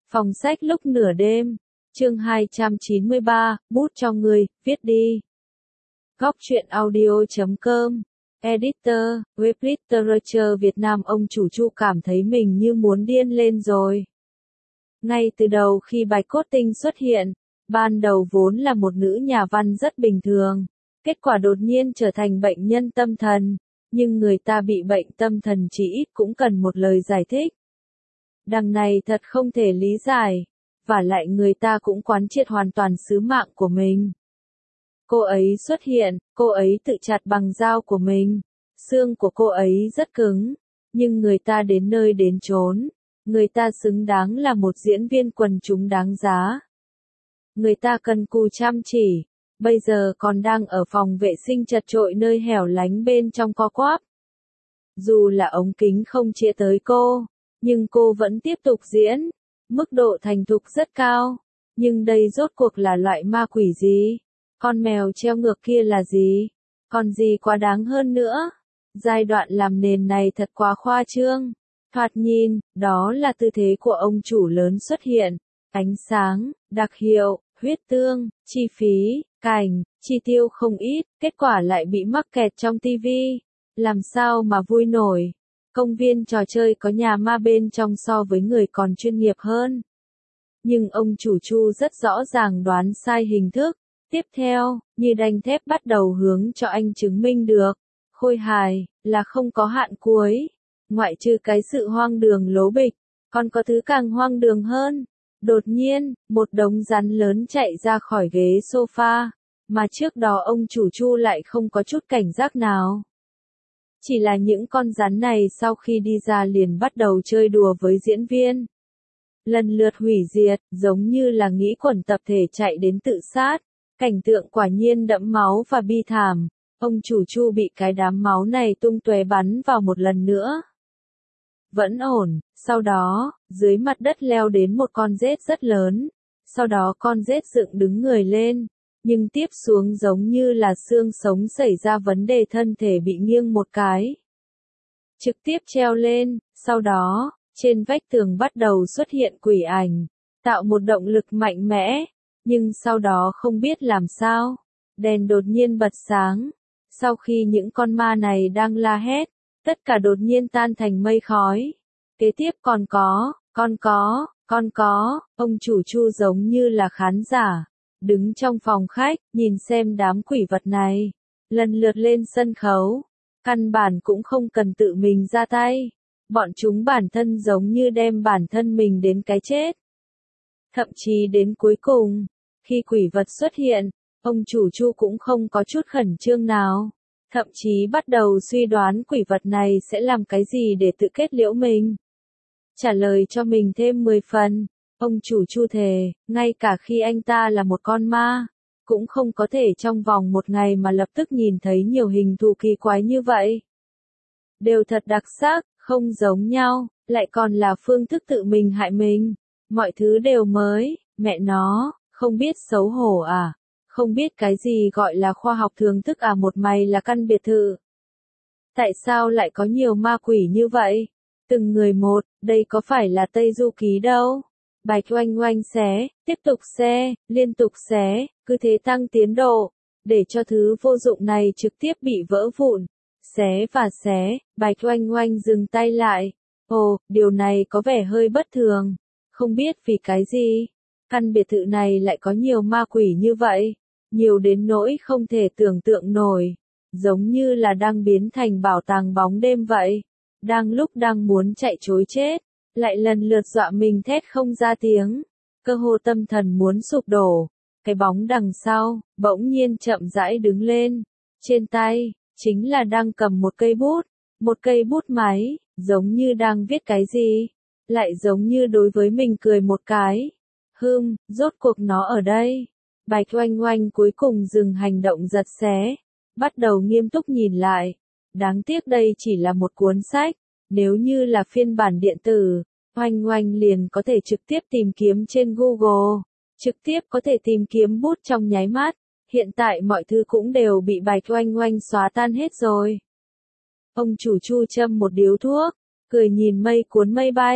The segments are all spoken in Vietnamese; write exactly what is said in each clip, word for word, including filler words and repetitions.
Phòng sách lúc nửa đêm, chương hai trăm chín mươi ba, bút cho người, viết đi. Góc truyện audio chấm com, Editor, Web Literature Việt Nam. Ông chủ Chu cảm thấy mình như muốn điên lên rồi. Ngay từ đầu khi bài cốt tinh xuất hiện, ban đầu vốn là một nữ nhà văn rất bình thường, kết quả đột nhiên trở thành bệnh nhân tâm thần, nhưng người ta bị bệnh tâm thần chỉ ít cũng cần một lời giải thích. Đằng này thật không thể lý giải, và lại người ta cũng quán triệt hoàn toàn sứ mạng của mình. Cô ấy xuất hiện, cô ấy tự chặt bằng dao của mình, xương của cô ấy rất cứng, nhưng người ta đến nơi đến chốn, người ta xứng đáng là một diễn viên quần chúng đáng giá. Người ta cần cù chăm chỉ, bây giờ còn đang ở phòng vệ sinh chật chội nơi hẻo lánh bên trong co quắp. Dù là ống kính không chĩa tới cô, nhưng cô vẫn tiếp tục diễn, mức độ thành thục rất cao. Nhưng đây rốt cuộc là loại ma quỷ gì? Con mèo treo ngược kia là gì? Còn gì quá đáng hơn nữa? Giai đoạn làm nền này thật quá khoa trương. Thoạt nhìn, đó là tư thế của ông chủ lớn xuất hiện. Ánh sáng, đặc hiệu, huyết tương, chi phí, cảnh, chi tiêu không ít, kết quả lại bị mắc kẹt trong tivi. Làm sao mà vui nổi? Công viên trò chơi có nhà ma bên trong so với người còn chuyên nghiệp hơn. Nhưng ông chủ Chu rất rõ ràng đoán sai hình thức. Tiếp theo, như đanh thép bắt đầu hướng cho anh chứng minh được. Khôi hài, là không có hạn cuối. Ngoại trừ cái sự hoang đường lố bịch, còn có thứ càng hoang đường hơn. Đột nhiên, một đống rắn lớn chạy ra khỏi ghế sofa, mà trước đó ông chủ Chu lại không có chút cảnh giác nào. Chỉ là những con rắn này sau khi đi ra liền bắt đầu chơi đùa với diễn viên. Lần lượt hủy diệt, giống như là nghĩ quần tập thể chạy đến tự sát. Cảnh tượng quả nhiên đẫm máu và bi thảm. Ông chủ Chu bị cái đám máu này tung tóe bắn vào một lần nữa. Vẫn ổn, sau đó, dưới mặt đất leo đến một con rết rất lớn. Sau đó con rết dựng đứng người lên. Nhưng tiếp xuống giống như là xương sống xảy ra vấn đề, thân thể bị nghiêng một cái. Trực tiếp treo lên, sau đó, trên vách tường bắt đầu xuất hiện quỷ ảnh, tạo một động lực mạnh mẽ, nhưng sau đó không biết làm sao, đèn đột nhiên bật sáng. Sau khi những con ma này đang la hét, tất cả đột nhiên tan thành mây khói. Kế tiếp còn có, còn có, còn có, ông chủ Chu giống như là khán giả. Đứng trong phòng khách, nhìn xem đám quỷ vật này, lần lượt lên sân khấu, căn bản cũng không cần tự mình ra tay, bọn chúng bản thân giống như đem bản thân mình đến cái chết. Thậm chí đến cuối cùng, khi quỷ vật xuất hiện, ông chủ Chu cũng không có chút khẩn trương nào, thậm chí bắt đầu suy đoán quỷ vật này sẽ làm cái gì để tự kết liễu mình. Trả lời cho mình thêm mười phần. Ông chủ Chu thề, ngay cả khi anh ta là một con ma, cũng không có thể trong vòng một ngày mà lập tức nhìn thấy nhiều hình thù kỳ quái như vậy. Đều thật đặc sắc, không giống nhau, lại còn là phương thức tự mình hại mình. Mọi thứ đều mới, mẹ nó, không biết xấu hổ à, không biết cái gì gọi là khoa học thưởng thức à, một mày là căn biệt thự. Tại sao lại có nhiều ma quỷ như vậy? Từng người một, đây có phải là Tây Du Ký đâu? Bạch oanh oanh xé, tiếp tục xé, liên tục xé, cứ thế tăng tiến độ, để cho thứ vô dụng này trực tiếp bị vỡ vụn. Xé và xé, bạch oanh oanh dừng tay lại. Ồ, điều này có vẻ hơi bất thường. Không biết vì cái gì, căn biệt thự này lại có nhiều ma quỷ như vậy. Nhiều đến nỗi không thể tưởng tượng nổi. Giống như là đang biến thành bảo tàng bóng đêm vậy. Đang lúc đang muốn chạy trối chết, lại lần lượt dọa mình thét không ra tiếng, cơ hồ tâm thần muốn sụp đổ. Cái bóng đằng sau, bỗng nhiên chậm rãi đứng lên, trên tay, chính là đang cầm một cây bút, một cây bút máy, giống như đang viết cái gì, lại giống như đối với mình cười một cái. Hừm, rốt cuộc nó ở đây. Bạch oanh oanh cuối cùng dừng hành động giật xé, bắt đầu nghiêm túc nhìn lại. Đáng tiếc đây chỉ là một cuốn sách. Nếu như là phiên bản điện tử, oanh oanh liền có thể trực tiếp tìm kiếm trên Google, trực tiếp có thể tìm kiếm bút trong nháy mắt. Hiện tại mọi thứ cũng đều bị bạch oanh oanh xóa tan hết rồi. Ông chủ Chu châm một điếu thuốc, cười nhìn mây cuốn mây bay.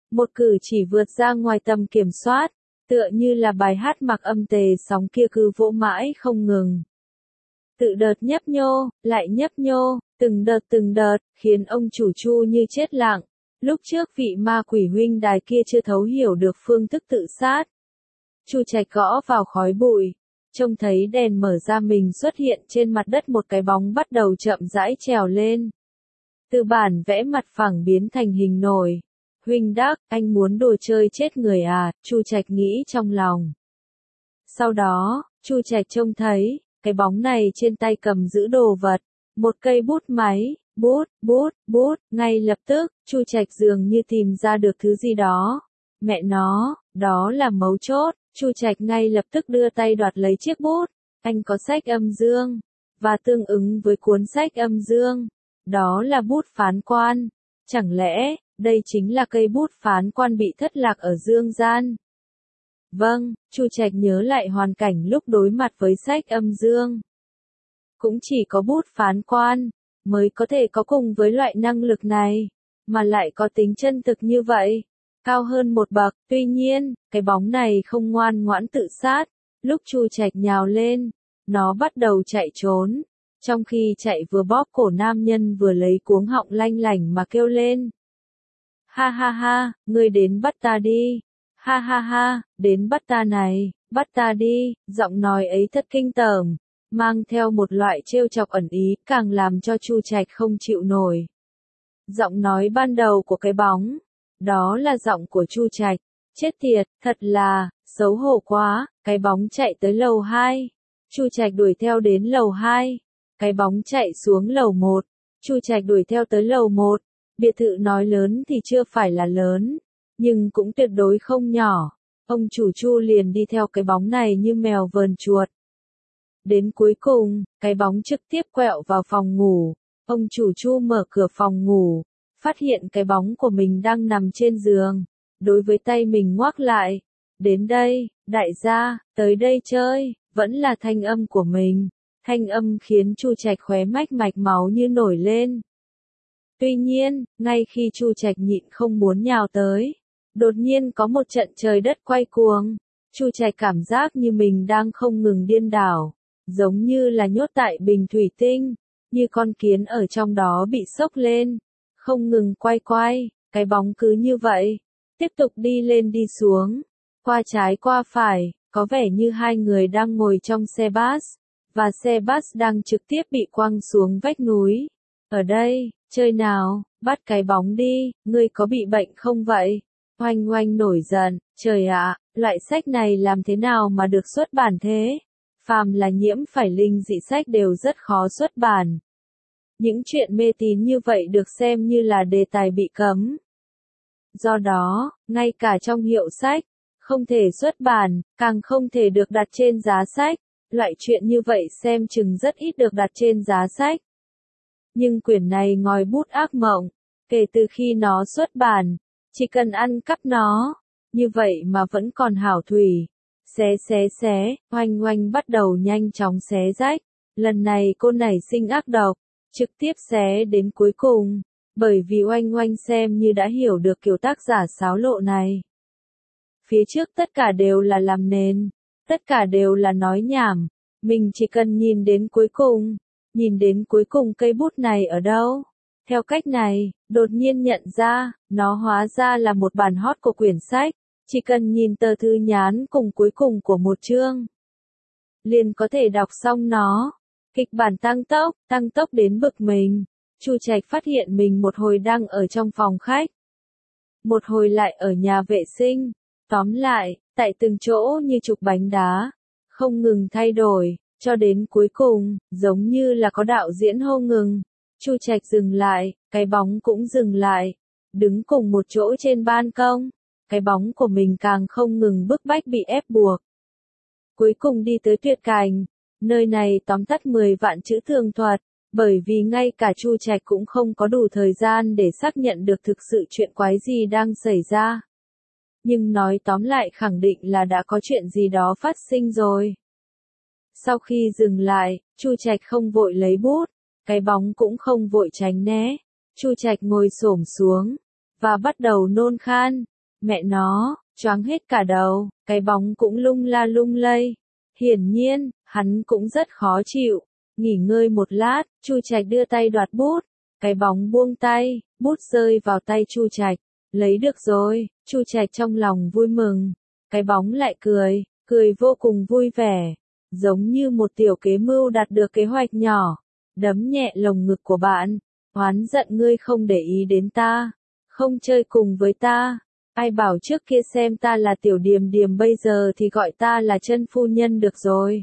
một cử chỉ vượt ra ngoài tầm kiểm soát, tựa như là bài hát mặc âm tề sóng kia cứ vỗ mãi không ngừng. Tự đợt nhấp nhô, lại nhấp nhô, từng đợt từng đợt, khiến ông chủ Chu như chết lặng. Lúc trước vị ma quỷ huynh đài kia chưa thấu hiểu được phương thức tự sát. Chu Trạch gõ vào khói bụi, trông thấy đèn mở ra mình xuất hiện trên mặt đất, một cái bóng bắt đầu chậm rãi trèo lên. Từ bản vẽ mặt phẳng biến thành hình nổi. Huynh đắc, anh muốn đồ chơi chết người à, Chu Trạch nghĩ trong lòng. Sau đó, Chu Trạch trông thấy, cái bóng này trên tay cầm giữ đồ vật, một cây bút máy, bút, bút, bút, ngay lập tức, Chu Trạch dường như tìm ra được thứ gì đó. Mẹ nó, đó là mấu chốt, Chu Trạch ngay lập tức đưa tay đoạt lấy chiếc bút, anh có sách âm dương, và tương ứng với cuốn sách âm dương, đó là bút phán quan. Chẳng lẽ, đây chính là cây bút phán quan bị thất lạc ở dương gian? Vâng, Chu Trạch nhớ lại hoàn cảnh lúc đối mặt với sách âm dương. Cũng chỉ có bút phán quan, mới có thể có cùng với loại năng lực này, mà lại có tính chân thực như vậy, cao hơn một bậc. Tuy nhiên, cái bóng này không ngoan ngoãn tự sát, lúc Chu Trạch nhào lên, nó bắt đầu chạy trốn, trong khi chạy vừa bóp cổ nam nhân vừa lấy cuống họng lanh lảnh mà kêu lên. Ha ha ha, ngươi đến bắt ta đi. Ha ha ha, đến bắt ta này, bắt ta đi, giọng nói ấy thật kinh tởm, mang theo một loại trêu chọc ẩn ý, càng làm cho Chu Trạch không chịu nổi. Giọng nói ban đầu của cái bóng, đó là giọng của Chu Trạch, chết tiệt, thật là, xấu hổ quá, cái bóng chạy tới lầu hai. Chu Trạch đuổi theo đến lầu hai, cái bóng chạy xuống lầu một, Chu Trạch đuổi theo tới lầu một. Biệt thự nói lớn thì chưa phải là lớn, nhưng cũng tuyệt đối không nhỏ. Ông chủ Chu liền đi theo cái bóng này như mèo vờn chuột. Đến cuối cùng, cái bóng trực tiếp quẹo vào phòng ngủ. Ông chủ Chu mở cửa phòng ngủ, phát hiện cái bóng của mình đang nằm trên giường, đối với tay mình ngoác lại. Đến đây, đại gia, tới đây chơi, vẫn là thanh âm của mình. Thanh âm khiến Chu Trạch khóe mách mạch máu như nổi lên. Tuy nhiên, ngay khi Chu Trạch nhịn không muốn nhào tới, đột nhiên có một trận trời đất quay cuồng. Chu Trạch cảm giác như mình đang không ngừng điên đảo, giống như là nhốt tại bình thủy tinh, như con kiến ở trong đó bị sốc lên, không ngừng quay quay, cái bóng cứ như vậy, tiếp tục đi lên đi xuống, qua trái qua phải, có vẻ như hai người đang ngồi trong xe bus, và xe bus đang trực tiếp bị quăng xuống vách núi. Ở đây, chơi nào, bắt cái bóng đi, ngươi có bị bệnh không vậy? Oanh oanh nổi giận, trời ạ, loại sách này làm thế nào mà được xuất bản thế? Phàm là nhiễm phải linh dị sách đều rất khó xuất bản. Những chuyện mê tín như vậy được xem như là đề tài bị cấm. Do đó, ngay cả trong hiệu sách, không thể xuất bản, càng không thể được đặt trên giá sách. Loại chuyện như vậy xem chừng rất ít được đặt trên giá sách. Nhưng quyển này ngòi bút ác mộng, kể từ khi nó xuất bản, chỉ cần ăn cắp nó, như vậy mà vẫn còn hảo thủy. Xé xé xé, oanh oanh bắt đầu nhanh chóng xé rách, lần này cô nảy sinh ác độc, trực tiếp xé đến cuối cùng, bởi vì oanh oanh xem như đã hiểu được kiểu tác giả xáo lộ này. Phía trước tất cả đều là làm nền, tất cả đều là nói nhảm, mình chỉ cần nhìn đến cuối cùng. Nhìn đến cuối cùng cây bút này ở đâu? Theo cách này, đột nhiên nhận ra, nó hóa ra là một bản hot của quyển sách, chỉ cần nhìn tờ thư nhán cùng cuối cùng của một chương, liền có thể đọc xong nó. Kịch bản tăng tốc, tăng tốc đến bực mình. Chu Trạch phát hiện mình một hồi đang ở trong phòng khách, một hồi lại ở nhà vệ sinh, tóm lại, tại từng chỗ như trục bánh đá, không ngừng thay đổi. Cho đến cuối cùng, giống như là có đạo diễn hô ngừng, Chu Trạch dừng lại, cái bóng cũng dừng lại, đứng cùng một chỗ trên ban công, cái bóng của mình càng không ngừng bức bách bị ép buộc. Cuối cùng đi tới tuyệt cảnh, nơi này tóm tắt mười vạn chữ tường thuật, bởi vì ngay cả Chu Trạch cũng không có đủ thời gian để xác nhận được thực sự chuyện quái gì đang xảy ra. Nhưng nói tóm lại khẳng định là đã có chuyện gì đó phát sinh rồi. Sau khi dừng lại, Chu Trạch không vội lấy bút, cái bóng cũng không vội tránh né. Chu Trạch ngồi xổm xuống, và bắt đầu nôn khan. Mẹ nó, choáng hết cả đầu, cái bóng cũng lung la lung lay. Hiển nhiên, hắn cũng rất khó chịu. Nghỉ ngơi một lát, Chu Trạch đưa tay đoạt bút. Cái bóng buông tay, bút rơi vào tay Chu Trạch. Lấy được rồi, Chu Trạch trong lòng vui mừng. Cái bóng lại cười, cười vô cùng vui vẻ. Giống như một tiểu kế mưu đạt được kế hoạch nhỏ. Đấm nhẹ lồng ngực của bạn. Oán giận ngươi không để ý đến ta. Không chơi cùng với ta. Ai bảo trước kia xem ta là tiểu điềm điềm bây giờ thì gọi ta là chân phu nhân được rồi.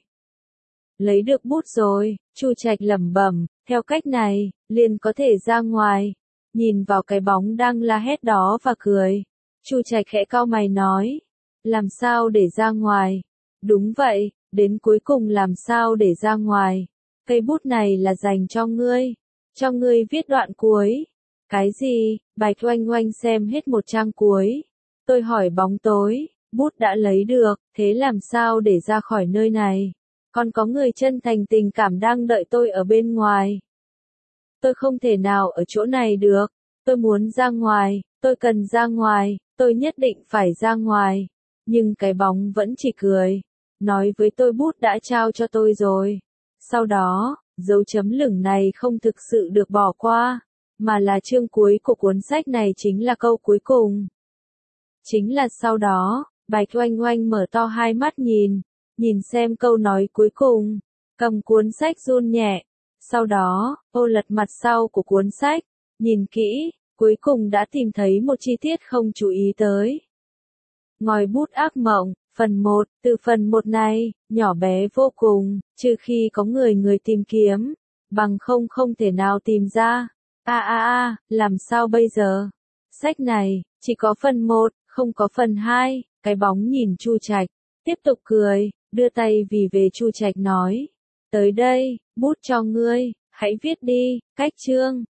Lấy được bút rồi, Chu Trạch lẩm bẩm, theo cách này, liền có thể ra ngoài. Nhìn vào cái bóng đang la hét đó và cười. Chu Trạch khẽ cau mày nói, làm sao để ra ngoài? Đúng vậy, đến cuối cùng làm sao để ra ngoài? Cây bút này là dành cho ngươi, cho ngươi viết đoạn cuối. Cái gì? Bạch Oanh Oanh xem hết một trang cuối. Tôi hỏi bóng tối, bút đã lấy được, thế làm sao để ra khỏi nơi này? Còn có người chân thành tình cảm đang đợi tôi ở bên ngoài. Tôi không thể nào ở chỗ này được, tôi muốn ra ngoài, tôi cần ra ngoài, tôi nhất định phải ra ngoài. Nhưng cái bóng vẫn chỉ cười, nói với tôi bút đã trao cho tôi rồi. Sau đó, dấu chấm lửng này không thực sự được bỏ qua, mà là chương cuối của cuốn sách này chính là câu cuối cùng. Chính là sau đó, Bạch Oanh Oanh mở to hai mắt nhìn, nhìn xem câu nói cuối cùng, cầm cuốn sách run nhẹ. Sau đó, ô lật mặt sau của cuốn sách, nhìn kỹ, cuối cùng đã tìm thấy một chi tiết không chú ý tới. Ngòi bút ác mộng, phần một, từ phần một này, nhỏ bé vô cùng, trừ khi có người người tìm kiếm, bằng không không thể nào tìm ra. A a a, làm sao bây giờ? Sách này, chỉ có phần một, không có phần hai, cái bóng nhìn Chu Trạch, tiếp tục cười, đưa tay vì về Chu Trạch nói. Tới đây, bút cho ngươi, hãy viết đi, cách chương.